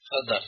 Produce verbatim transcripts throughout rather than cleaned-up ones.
تفضل.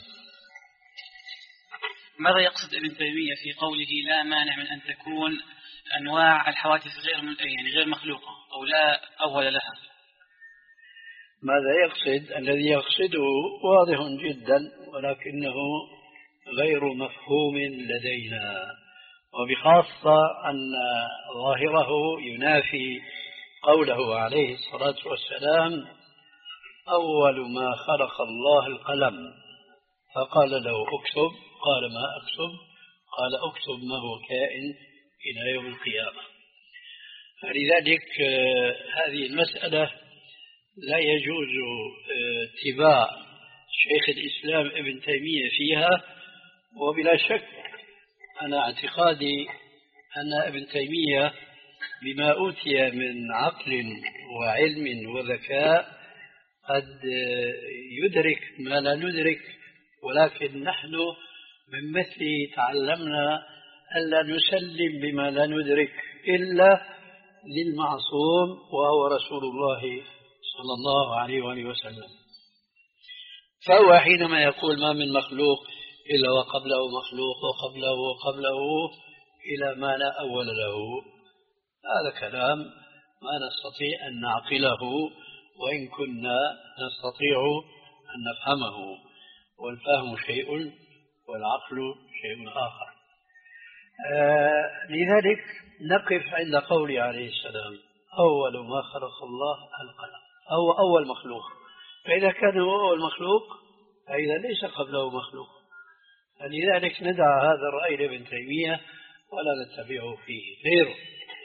ماذا يقصد ابن تيمية في قوله لا مانع من أن تكون أنواع الحوادث غير يعني غير مخلوقة أو لا أول لها؟ ماذا يقصد؟ الذي يقصده واضح جدا ولكنه غير مفهوم لدينا، وبخاصة أن ظاهره ينافي قوله عليه الصلاة والسلام أول ما خلق الله القلم فقال له اكتب، قال ما أكتب؟ قال اكتب ما هو كائن إلى يوم القيامة. فلذلك هذه المسألة لا يجوز اتباع شيخ الإسلام ابن تيمية فيها. وبلا شك أنا اعتقادي أن ابن تيمية بما أوتي من عقل وعلم وذكاء قد يدرك ما لا ندرك، ولكن نحن من مثله تعلمنا ألا نسلم بما لا ندرك إلا للمعصوم وهو رسول الله صلى الله عليه وآله وسلم. فهو حينما يقول ما من مخلوق إلا وقبله مخلوق وقبله وقبله إلى ما لا أول له، هذا كلام ما نستطيع أن نعقله وإن كنا نستطيع أن نفهمه، والفهم شيء والعقل شيء آخر. آه لذلك نقف عند قول عليه السلام أول ما خلق الله القلم، هو أول مخلوق. فإذا كان هو أول مخلوق فإذا ليس قبله مخلوق، فلذلك ندع هذا الرأي لابن تيمية ولا نتبعه فيه غيره.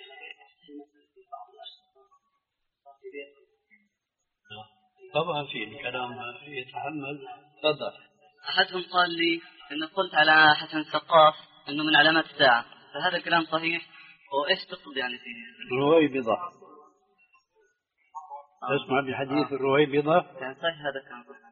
طبعا في الكلام يتحمل. تفضل. أحدهم قال لي إن قلت على حسن الثقاف إنه من علامات الساعة، فهذا الكلام صحيح؟ وإيش تقصد يعني فيه؟ الرويبضة. تسمع بحديث الرويبضة؟ يعني صحيح هذا الكلام صحيح.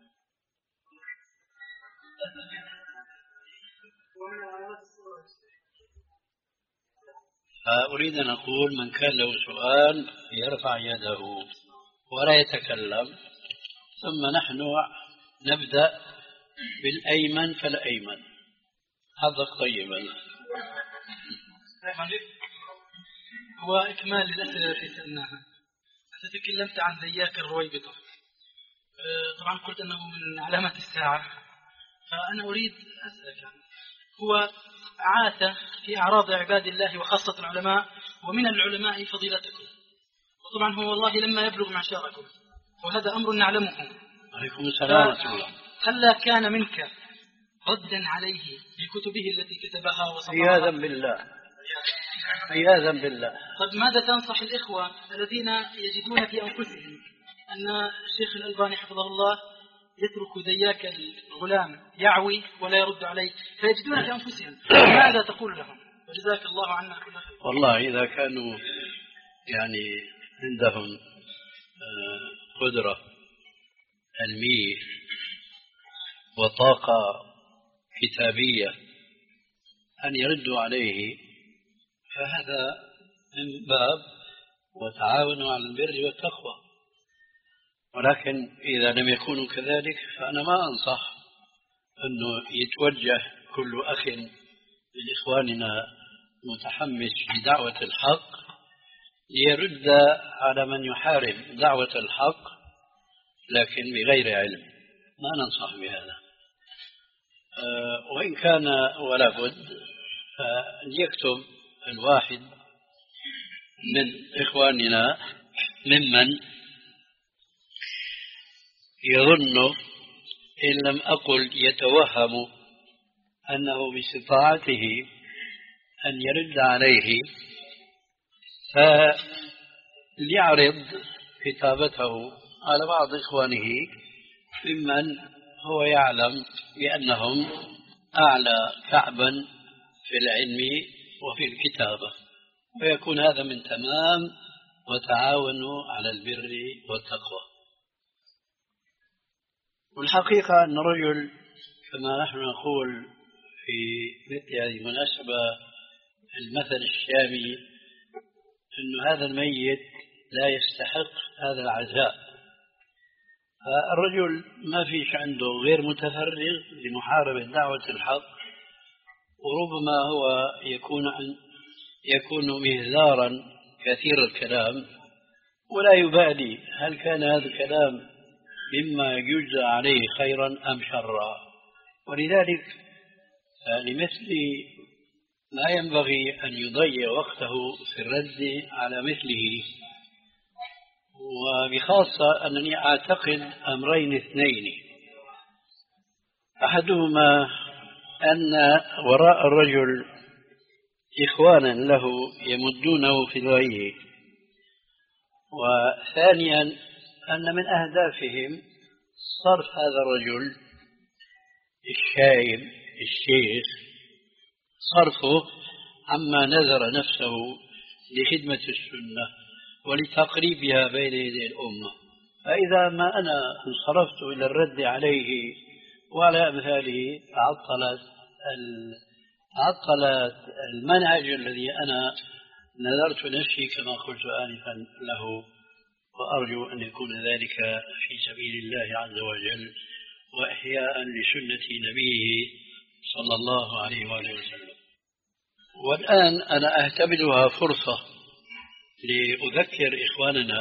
أريد أن أقول من كان له سؤال يرفع يده ولا يتكلم، ثم نحن نبدأ بالأيمن فالأيمن. حظك طيبا. هو إكمال للأسئلة التي سألناها. أنت تكلمت عن ذياك الرويبضة، طبعا قلت أنه من علامات الساعة، فأنا أريد أسألك، هو عاث في أعراض عباد الله وخاصة العلماء، ومن العلماء فضيلتكم، وطبعا هو والله لما يبلغ معشاركم، وهذا أمر نعلمه. عليكم السلام ورحمة الله. هل كان منك ردا عليه في كتبه التي كتبها وصفحها؟ عياذا بالله، عياذا بالله. طب ماذا تنصح الإخوة الذين يجدون في أنفسهم أن الشيخ الألباني حفظه الله يترك ذياك الغلام يعوي ولا يرد عليه، فيجدون في أنفسهم، ماذا تقول لهم؟ وجزاك الله عنا كل خير. والله إذا كانوا يعني عندهم قدرة علمية وطاقة كتابية أن يردوا عليه فهذا من باب وتعاونوا على البر والتقوى، ولكن إذا لم يكونوا كذلك فأنا ما أنصح أنه يتوجه كل أخ لإخواننا متحمس لدعوة الحق ليرد على من يحارب دعوة الحق لكن بغير علم. ما ننصح بهذا. أه وإن كان ولا بد فليكتب الواحد من إخواننا ممن يظن إن لم أقل يتوهم أنه باستطاعته أن يرد عليه، فليعرض كتابته على بعض إخوانه ممن هو يعلم بأنهم أعلى كعبا في العلم وفي الكتابة، ويكون هذا من تمام وتعاونوا على البر والتقوى. والحقيقة أن الرجل كما نحن نقول في مثل هذه المناسبة المثل الشامي أن هذا الميت لا يستحق هذا العزاء. فالرجل ما فيش عنده غير متفرغ لمحاربة دعوة الحق، وربما هو يكون يكون مهذارا كثير الكلام ولا يبالي هل كان هذا الكلام مما يجزى عليه خيرا أم شرا. ولذلك لمثل لا ينبغي أن يضيع وقته في الرد على مثله، وبخاصة أنني أعتقد أمرين اثنين. أحدهما أن وراء الرجل إخوانا له يمدونه في الغي، وثانيا أن من أهدافهم صرف هذا الرجل الشايب الشيخ صرفه عما نذر نفسه لخدمة السنة ولتقريبها بين يدي الأمة. فإذا ما أنا انصرفت إلى الرد عليه وعلى أمثاله تعطلت تعطلت المنهج الذي أنا نذرت نفسي كما قلت آنفا له، وأرجو أن يكون ذلك في سبيل الله عز وجل وإحياء لسنة نبيه صلى الله عليه وآله وسلم. والآن أنا أعتبرها فرصة لأذكر إخواننا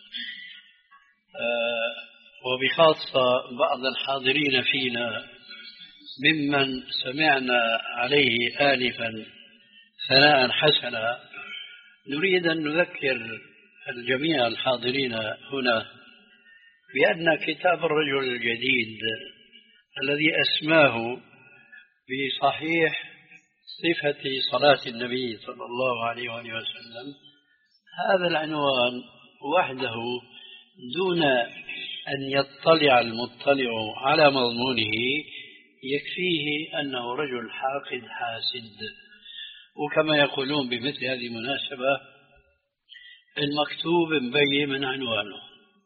وبخاصة بعض الحاضرين فينا ممن سمعنا عليه آنفا ثناء حسنا، نريد أن نذكر الجميع الحاضرين هنا بأن كتاب الرجل الجديد الذي أسماه بصحيح صفة صلاة النبي صلى الله عليه وآله وسلم، هذا العنوان وحده دون أن يطلع المطلع على مضمونه يكفيه أنه رجل حاقد حاسد. وكما يقولون بمثل هذه المناسبة المكتوب مبين من عنوانه.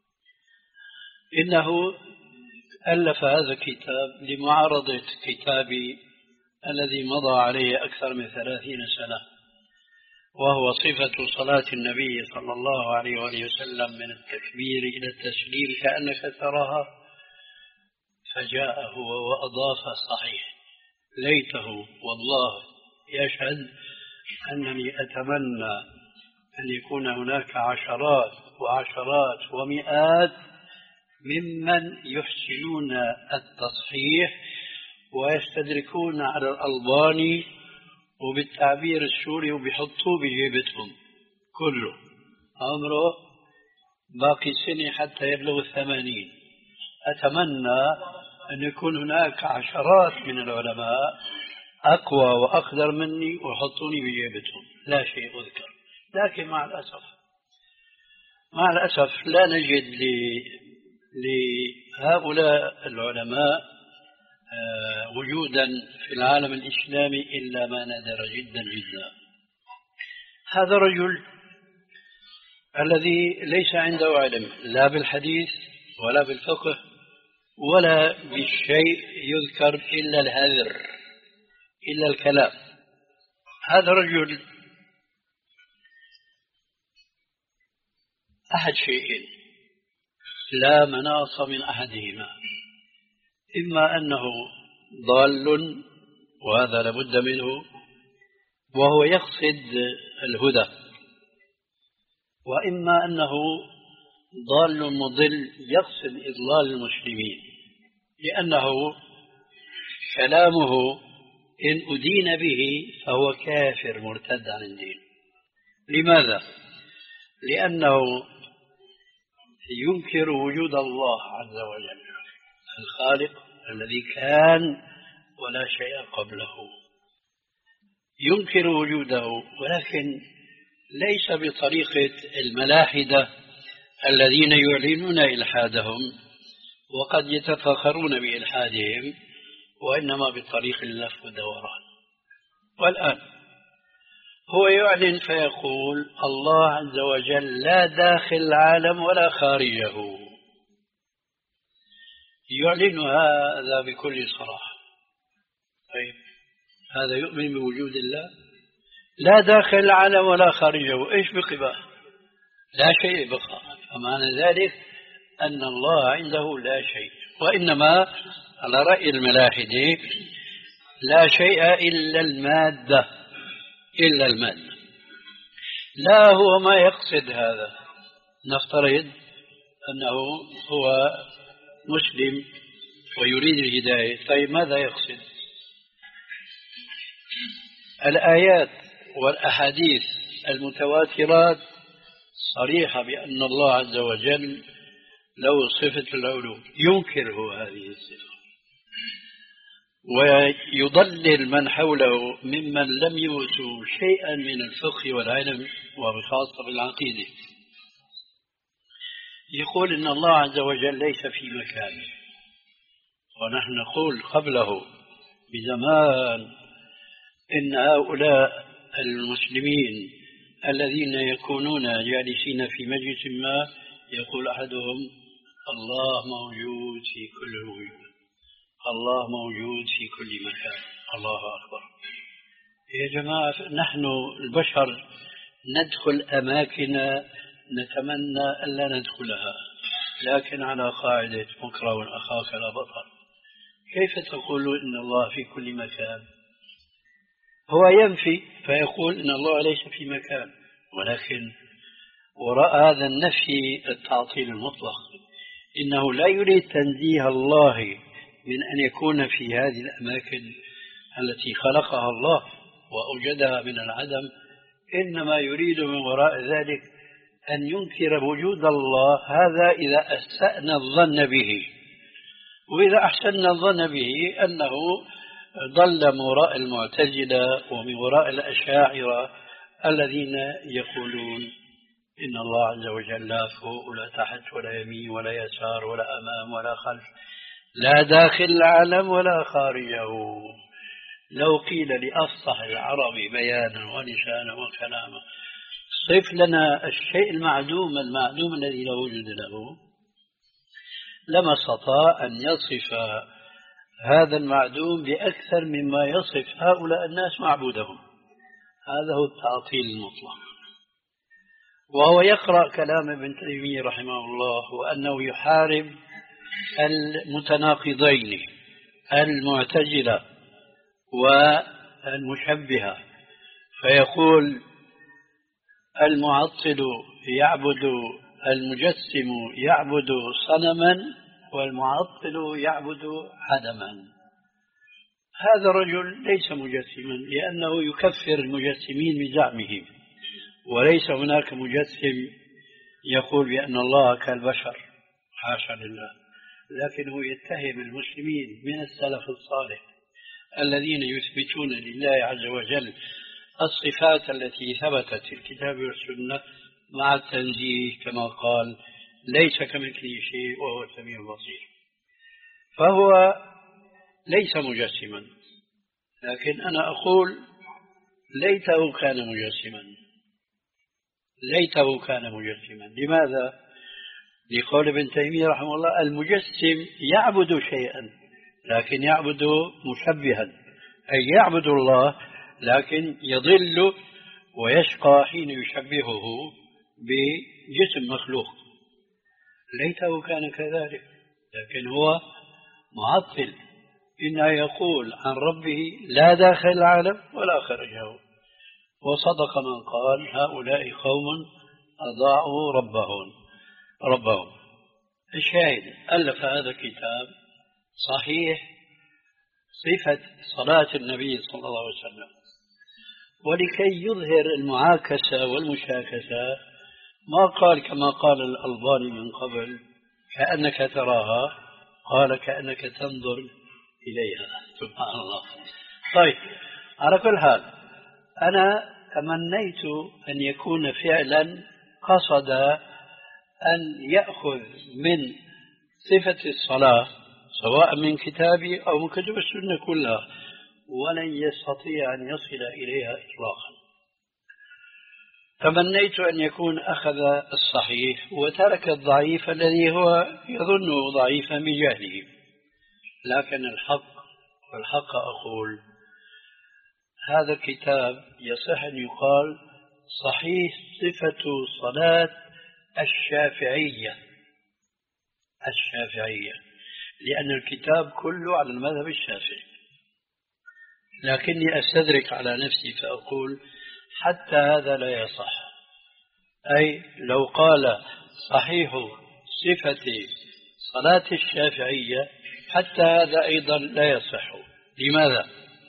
إنه ألف هذا الكتاب لمعارضة كتابي الذي مضى عليه أكثر من ثلاثين سنة، وهو صفة صلاة النبي صلى الله عليه وآله وسلم من التكبير إلى التسليم كأنك تراها، فجاء هو وأضاف صحيح. ليته والله يشهد أنني أتمنى أن يكون هناك عشرات وعشرات ومئات ممن يحسنون التصحيح ويستدركون على الألباني وبالتعبير السوري وبيحطوه بجيبتهم كله عمره باقي سنة حتى يبلغ الثمانين. أتمنى أن يكون هناك عشرات من العلماء أقوى وأقدر مني ويحطوني بجيبتهم، لا شيء أذكر. لكن مع الأسف مع الأسف لا نجد لهؤلاء العلماء وجودا في العالم الإسلامي إلا ما نادر جدا جدا. هذا الرجل الذي ليس عنده علم لا بالحديث ولا بالفقه ولا بالشيء يذكر إلا الهذر إلا الكلام، هذا الرجل أحد شيئين لا مناص من أحدهما: إما أنه ضال وهذا لابد منه وهو يقصد الهدى، وإما أنه ضال مضل يقصد إضلال المسلمين، لأنه كلامه إن أدين به فهو كافر مرتد عن الدين. لماذا؟ لأنه ينكر وجود الله عز وجل الخالق الذي كان ولا شيء قبله، ينكر وجوده، ولكن ليس بطريقة الملاحدة الذين يعلنون إلحادهم وقد يتفاخرون بإلحادهم، وإنما بطريق اللف والدوران. والآن هو يعلن فيقول الله عز وجل لا داخل العالم ولا خارجه، يعلن هذا بكل صراحة. طيب هذا يؤمن بوجود الله؟ لا داخل العالم ولا خارجه، إيش بقى؟ لا شيء بقى. فمعنى ذلك أن الله عنده لا شيء، وإنما على رأي الملاحدة لا شيء إلا المادة، إلا المادة. لا هو ما يقصد هذا، نفترض أنه هو مسلم ويريد الهداية، طيب ماذا يقصد؟ الآيات والأحاديث المتواترات صريحة بأن الله عز وجل له صفة العلو، ينكره هذه الصفة ويضلل من حوله ممن لم يؤتوا شيئا من الفقه والعلم وبخاصة بالعقيدة. يقول إن الله عز وجل ليس في مكانه، ونحن نقول قبله بزمان إن هؤلاء المسلمين الذين يكونون جالسين في مجلس ما يقول أحدهم الله موجود في كل الوجود، الله موجود في كل مكان، الله أكبر. يا جماعة نحن البشر ندخل أماكن نتمنى ألا ندخلها، لكن على قاعدة مكره أخاك لا بطر. كيف تقول إن الله في كل مكان؟ هو ينفي فيقول إن الله ليس في مكان، ولكن وراء هذا النفي التعطيل المطلق، إنه لا يريد تنزيه الله من أن يكون في هذه الأماكن التي خلقها الله وأوجدها من العدم، إنما يريد من وراء ذلك أن ينكر وجود الله. هذا إذا أسأنا الظن به، وإذا أحسننا الظن به أنه ضل من وراء المعتزلة ومن وراء الأشاعرة الذين يقولون إن الله عز وجل لا فوق ولا تحت ولا يمين ولا يسار ولا أمام ولا خلف، لا داخل العالم ولا خارجه. لو قيل لأفصح العرب بيانا ولسانا وكلاما صف لنا الشيء المعدوم المعدوم الذي لا وجود له، لما استطاع أن يصف هذا المعدوم بأكثر مما يصف هؤلاء الناس معبودهم. هذا هو التعطيل المطلق. وهو يقرأ كلام ابن تيمية رحمه الله وأنه يحارب المتناقضين المعتزلة والمشبهة، فيقول المعطل يعبد المجسم يعبد صنما والمعطل يعبد عدما. هذا الرجل ليس مجسما لأنه يكفر المجسمين بزعمهم، وليس هناك مجسم يقول بأن الله كالبشر، حاشا لله، لكنه يتهم المسلمين من السلف الصالح الذين يثبتون لله عز وجل الصفات التي ثبتت في الكتاب والسنة مع التنزيه كما قال ليس كمثله شيء وهو السميع البصير. فهو ليس مجسما، لكن أنا أقول ليته كان مجسما، ليته كان مجسما. لماذا؟ لقول ابن تيمية رحمه الله المجسم يعبد شيئا لكن يعبد مشبها، أي يعبد الله لكن يضل ويشقى حين يشبهه بجسم مخلوق. ليته كان كذلك، لكن هو معطل، إنه يقول عن ربه لا داخل العالم ولا خارجه. وصدق من قال هؤلاء قوم أضاعوا ربهم ربهم. الشاهد ألف هذا الكتاب صحيح صفة صلاة النبي صلى الله عليه وسلم، ولكي يظهر المعاكسة والمشاكسة ما قال كما قال الألباني من قبل كأنك تراها، قال كأنك تنظر إليها. سبحان الله. طيب، على كل حال أنا تمنيت أن يكون فعلا قصد أن يأخذ من صفة الصلاة سواء من كتابي أو من كتب السنة كلها، ولن يستطيع أن يصل إليها إطلاقا. تمنيت أن يكون أخذ الصحيح وترك الضعيف الذي هو يظنه ضعيفا بجهله. لكن الحق والحق أقول هذا الكتاب يصح أن يقال صحيح صفة صلاة الشافعية الشافعية، لأن الكتاب كله على المذهب الشافعي، لكني أستدرك على نفسي فأقول حتى هذا لا يصح. أي لو قال صحيح صفة صلاة الشافعية حتى هذا أيضا لا يصح. لماذا؟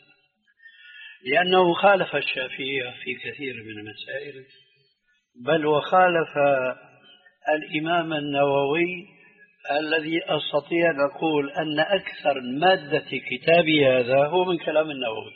لأنه خالف الشافعية في كثير من المسائل، بل وخالف الإمام النووي الذي أستطيع أن أقول أن أكثر مادة كتابي هذا هو من كلام النووي.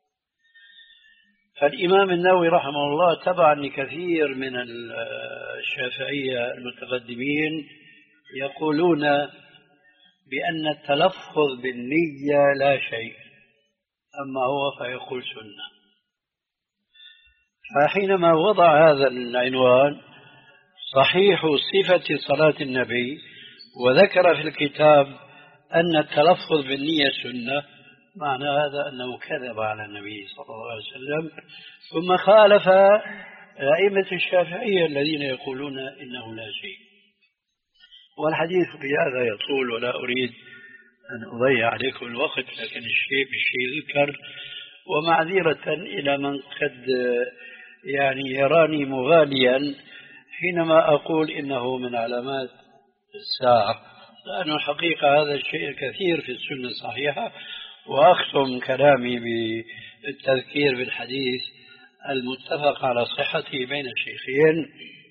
فالإمام النووي رحمه الله تبعا لكثير من الشافعية المتقدمين يقولون بأن التلفظ بالنية لا شيء، أما هو فيقول سنة. فحينما وضع هذا العنوان صحيح صفة صلاة النبي وذكر في الكتاب أن التلفظ بالنية سنة، معنى هذا أنه كذب على النبي صلى الله عليه وسلم، ثم خالف أئمة الشافعية الذين يقولون إنه لا شيء. والحديث في هذا يطول ولا أريد أن أضيع عليكم الوقت، لكن الشيء بالشيء ذكر. ومعذرة إلى من قد يعني يراني مغاليا حينما أقول إنه من علامات الساعة، لأن الحقيقة هذا الشيء كثير في السنة الصحيحة. وأختم كلامي بالتذكير بالحديث المتفق على صحته بين الشيخين،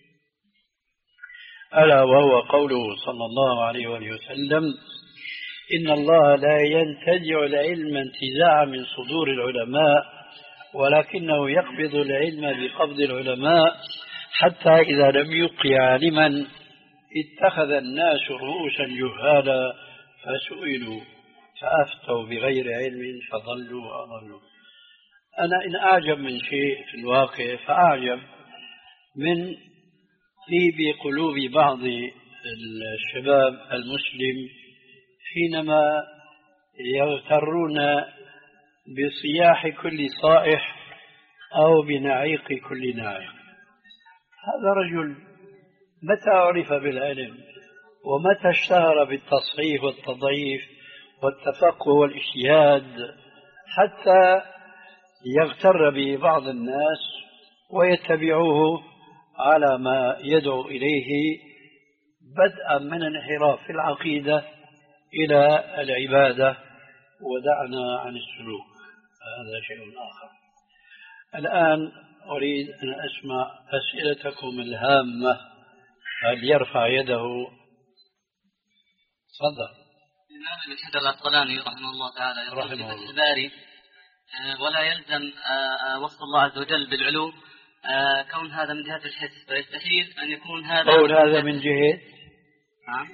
ألا وهو قوله صلى الله عليه وسلم: إن الله لا ينتزع العلم انتزاعا من صدور العلماء، ولكنه يقبض العلم بقبض العلماء، حتى إذا لم يبق عالما اتخذ الناس رؤوسا جهالا فسئلوا فأفتوا بغير علم فضلوا وأضلوا. أنا إن أعجب من شيء في الواقع فأعجب من طيب قلوب بعض الشباب المسلم حينما يغترون بصياح كل صائح أو بنعيق كل ناعق. هذا رجل متى عرف بالعلم ومتى اشتهر بالتصحيح والتضعيف والتفقه والاجتهاد حتى يغتر به بعض الناس ويتبعوه على ما يدعو إليه، بدءا من الانحراف في العقيدة إلى العبادة، ودعنا عن السلوك، هذا شيء آخر. الآن أريد أن أسمع أسئلتكم الهامة. هل يرفع يده؟ تفضل. الإمام ابن حجر العسقلاني رحمه الله تعالى يقول في فتح الباري: ولا يلزم وصف الله عز وجل بالعلو كون هذا من جهة الحس، فيستحيل أن يكون هذا قول هذا من جهة نعم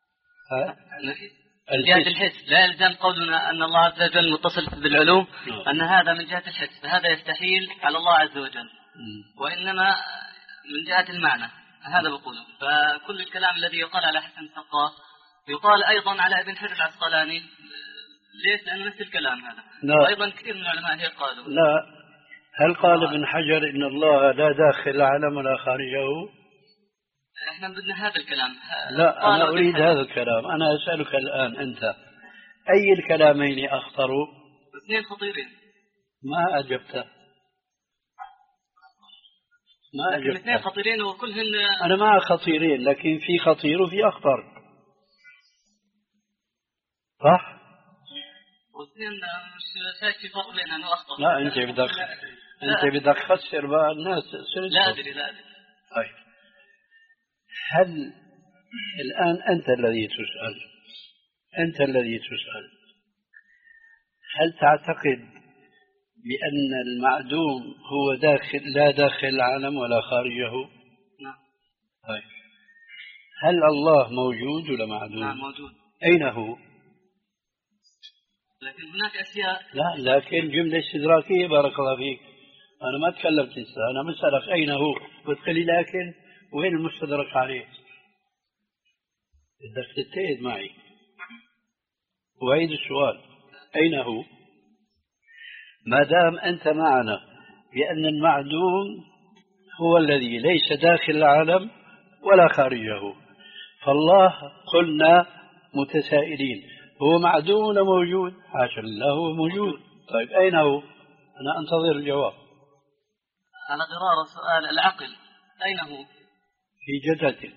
من جهة الحس. لا يلزم قولنا أن الله عز وجل متصل بالعلو أن هذا من جهة الحس، فهذا يستحيل على الله عز وجل، وإنما من جهة المعنى. هذا بقوله. فكل الكلام الذي يقال على حسن الثقاف يقال أيضا على ابن حجر العسقلاني. ليش؟ لأنه نفس الكلام هذا. لا. وأيضا كثير من العلماء هي قالوا. لا. هل قال ابن حجر إن الله لا داخل العالم ولا خارجه؟ احنا بدنا هذا الكلام. لا، أنا أريد هذا الكلام. أنا أسألك الآن أنت أي الكلامين أخطر؟ اثنين خطيرين. ما أجبت. ما أجبت. اثنين خطيرين وكلهن. أنا مع خطيرين، لكن في خطير وفي أخطر، صح؟ واثنين مش شايف في فرق بين أنه أخطر. لا، أنت بدك أنت بدك تخسر بقى الناس. لا أدري لا أدري. طيب، هل الآن أنت الذي تسأل أنت الذي تسأل هل تعتقد بأن المعدوم هو داخل لا داخل العالم ولا خارجه؟ نعم. طيب، هل الله موجود ولا معدوم؟ نعم موجود. أين هو؟ لكن هناك أشياء. لا، لكن جملة استدراكية. بارك الله فيك. أنا ما تكلمت لسه، أنا مسألك أين هو، بتقولي لكن وين المستدرك عليه؟ بدك تتأكد معي وعيد السؤال: أين هو؟ ما دام أنت معنا بأن المعدوم هو الذي ليس داخل العالم ولا خارجه، فالله قلنا متسائلين هو معدوم ولا موجود؟ حاشا الله هو موجود. طيب أين هو؟ أنا أنتظر الجواب. على غرار السؤال، العقل أين هو؟ في جسده،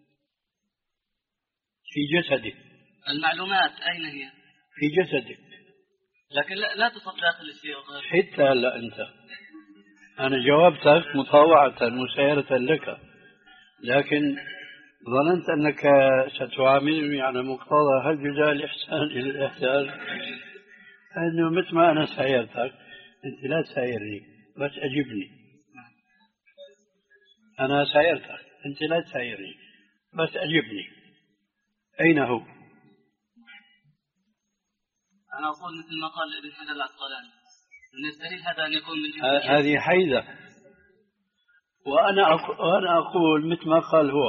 في جسده. المعلومات أين هي؟ في جسدك، لكن لا, لا تصل داخل الشيء. حتى هلا أنت أنا جاوبتك مطاوعة مسيرة لك، لكن ظننت أنك ستعاملني على مقتضى هل جزاء الإحسان إلى الإحسان، أنه مثل ما أنا سايرتك أنت لا تسايرني بس أجبني. أنا سايرتك أنت لا تسايرني بس أجبني. أين هو؟ أنا أقول مثل ما قال ابن حجر العسقلاني أن يستحيل هذا أن يكون من جهة هذه حيدة، وأنا أقول, وأنا أقول مثل ما قال هو،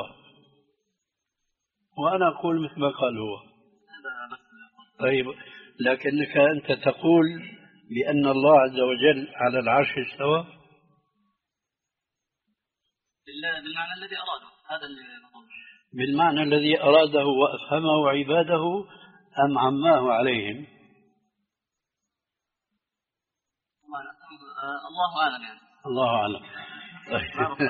وأنا أقول مثل ما قال هو. طيب لكنك أنت تقول بأن الله عز وجل على العرش استوى بالمعنى الذي أراده، هذا اللي نقول بالمعنى الذي أراده وأفهمه عباده أم عماه عليهم؟ الله أعلم يعني. الله أعلم. طيب.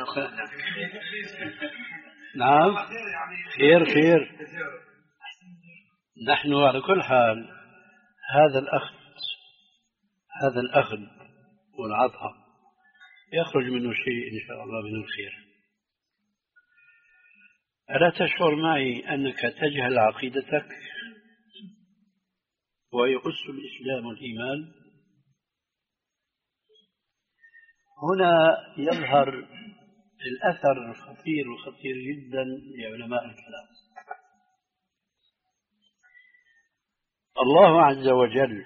نعم خير خير. نحن على كل حال هذا الأخذ هذا الأخذ والعطاء يخرج منه شيء إن شاء الله من الخير. ألا تشعر معي أنك تجهل عقيدتك ويقص الإسلام الإيمان؟ هنا يظهر الأثر الخطير وخطير جدا لعلماء الكلام. الله عز وجل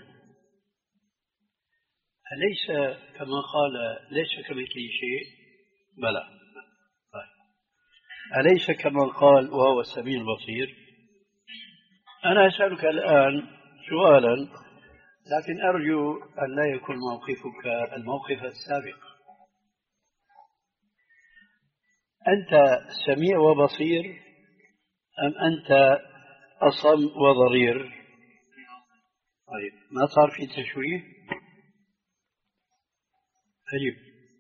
أليس كما قال ليس كمثله شيء؟ بلى. أليس كما قال وهو السميع البصير؟ أنا أسألك الآن سؤالا لكن أرجو أن لا يكون موقفك الموقف السابق. أنت سميع وبصير أم أنت أصم وضرير؟ طيب ما صار في تشويه؟ أجب.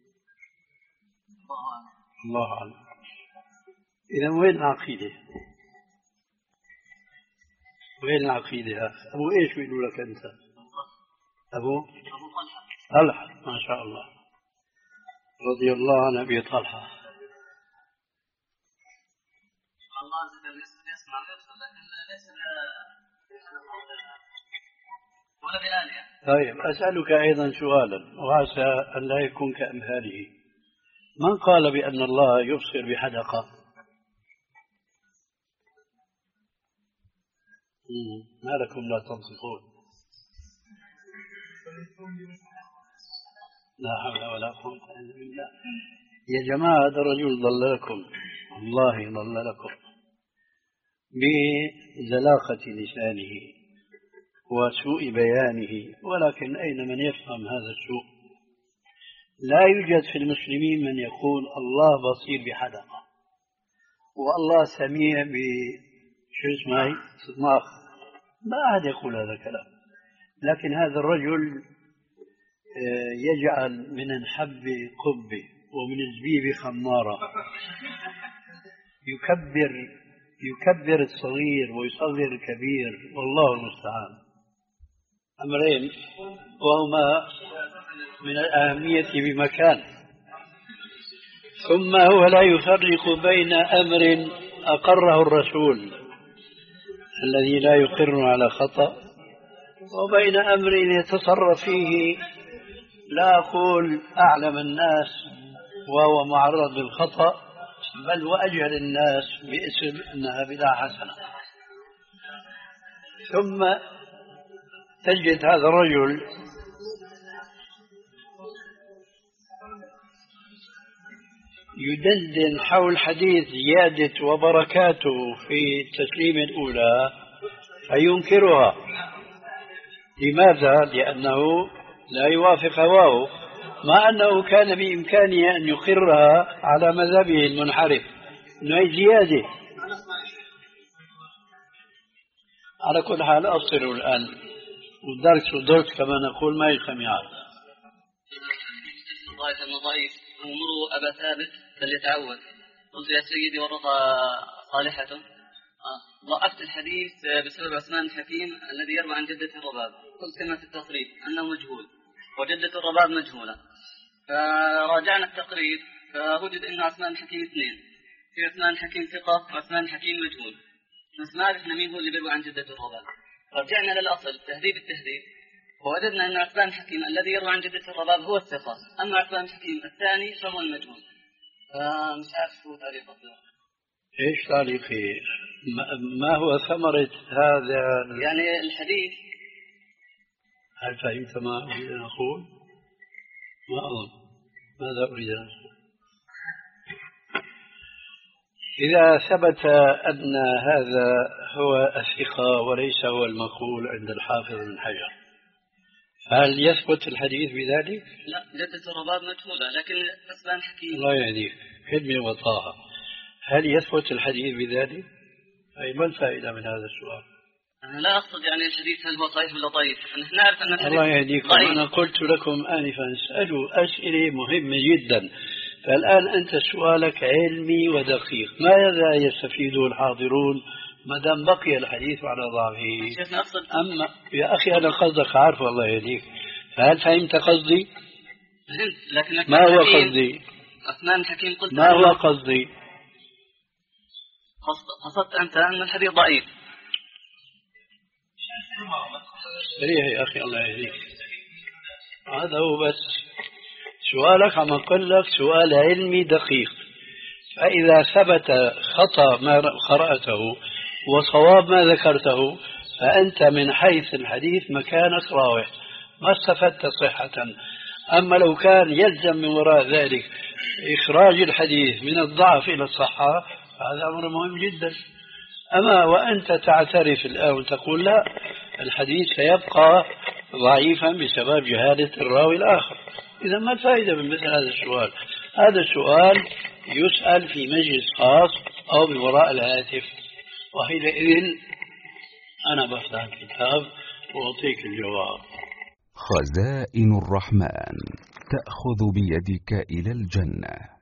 الله أعلم. إذا وين العقيدة؟ وين العقيدة؟ أبو إيش بيقولوا لك أنت؟ أبو طلحة ما شاء الله رضي الله عن أبي طلحة. طيب أسألك أيضا سؤالا وعسى أن لا يكون كأمثاله. من قال بأن الله يبصر بحدقة؟ ما لكم لا تنطقون؟ لا حول ولا قوة إلا بالله. يا جماعة هذا الرجل ضل لكم، والله ضل لكم بزلاقة لسانه وسوء بيانه، ولكن أين من يفهم هذا السوء؟ لا يوجد في المسلمين من يقول الله بصير بحدقة والله سميع بشو اسمه صدماخ، ما أحد يقول هذا الكلام. لكن هذا الرجل يجعل من الحب قبة ومن الزبيب خمارة، يكبر يكبر الصغير ويصغر الكبير، والله المستعان. أمرين وهما من الأهمية بمكان. ثم هو لا يفرق بين أمر أقره الرسول الذي لا يقر على خطأ وبين أمر يتصرف فيه لا أقول أعلم الناس وهو معرض للخطأ، بل وأجهل الناس باسم أنها بدعة حسنة. ثم تجد هذا الرجل يدندن حول حديث زيادة وبركاته في التسليم الأولى فينكرها. لماذا؟ لأنه لا يوافق هواه، مع أنه كان بإمكانه أن يقرها على مذهبه المنحرف أنه زيادة. على كل حال أصلوا الآن ودرس ودرس كما نقول ما يخم يعرف. ضعيف المضايف أمروا أبا ثابت فليتعود. قلت يا سيدي ورضى صالحة ضعفت الحديث بسبب عثمان الحكيم الذي يروى عن جدة الرباب. قلت كما في التقريب أنه مجهول وجدة الرباب مجهولة، فراجعنا التقريب فوجد أن عثمان الحكيم اثنين، في عثمان الحكيم ثقة وعثمان الحكيم مجهول، بس ما عرفنا مين هو اللي بيروى عن جدة الرباب. رجعنا للأصل تهذيب التهذيب ووجدنا أن عثمان الحكيم الذي يروى عن جدة الرباب هو الثقة، أما عثمان الحكيم الثاني فهو المجهول. فمش عارف هو تعليق أصلا. إيش تعليقي؟ ما هو ثمرة هذا يعني الحديث؟ هل فهمت ما أريد أن أقول؟ ما أظن. ماذا أريد أن أقول؟ إذا ثبت أن هذا هو الثقة وليس هو المقول عند الحافظ بن حجر، هل يثبت الحديث بذلك؟ لا، جدة الرباب مجهولة لكن عثمان حكيم. الله يهديك، خدمة وطاعة. هل يثبت الحديث بذلك؟ أي ما الفائدة من هذا السؤال؟ أنا لا أقصد يعني الحديث هل هو صحيح ولا ضعيف، نحن نعرف أن الحديث الله يهديكم. أنا قلت لكم آنفا اسألوا أسئلة مهمة جدا، فالآن أنت سؤالك علمي ودقيق، ماذا يستفيده الحاضرون ما دام بقي الحديث على ضعفه؟ أما يا أخي أنا قصدك عارف الله يهديك، فهل فهمت قصدي؟ فهمت، لكن ما هو قصدي؟ عثمان الحكيم قلت ما هو قصدي؟ قصدت أنت أن الحديث ضعيف. سريع يا أخي الله يهديك، هذا هو بس سؤالك. عم أقول لك سؤال علمي دقيق، فإذا ثبت خطأ ما قرأته وصواب ما ذكرته فأنت من حيث الحديث مكانك راوح، ما استفدت صحة. أما لو كان يلزم من وراء ذلك إخراج الحديث من الضعف إلى الصحة هذا أمر مهم جدا. أما وأنت تعترف الآن وتقول لا، الحديث سيبقى ضعيفا بسبب جهالة الراوي الآخر، إذا ما الفائدة من مثل هذا السؤال؟ هذا السؤال يسأل في مجلس خاص أو من وراء الهاتف، وحينئذ أنا بفتح الكتاب وأعطيك الجواب. خزائن الرحمن تأخذ بيدك إلى الجنة.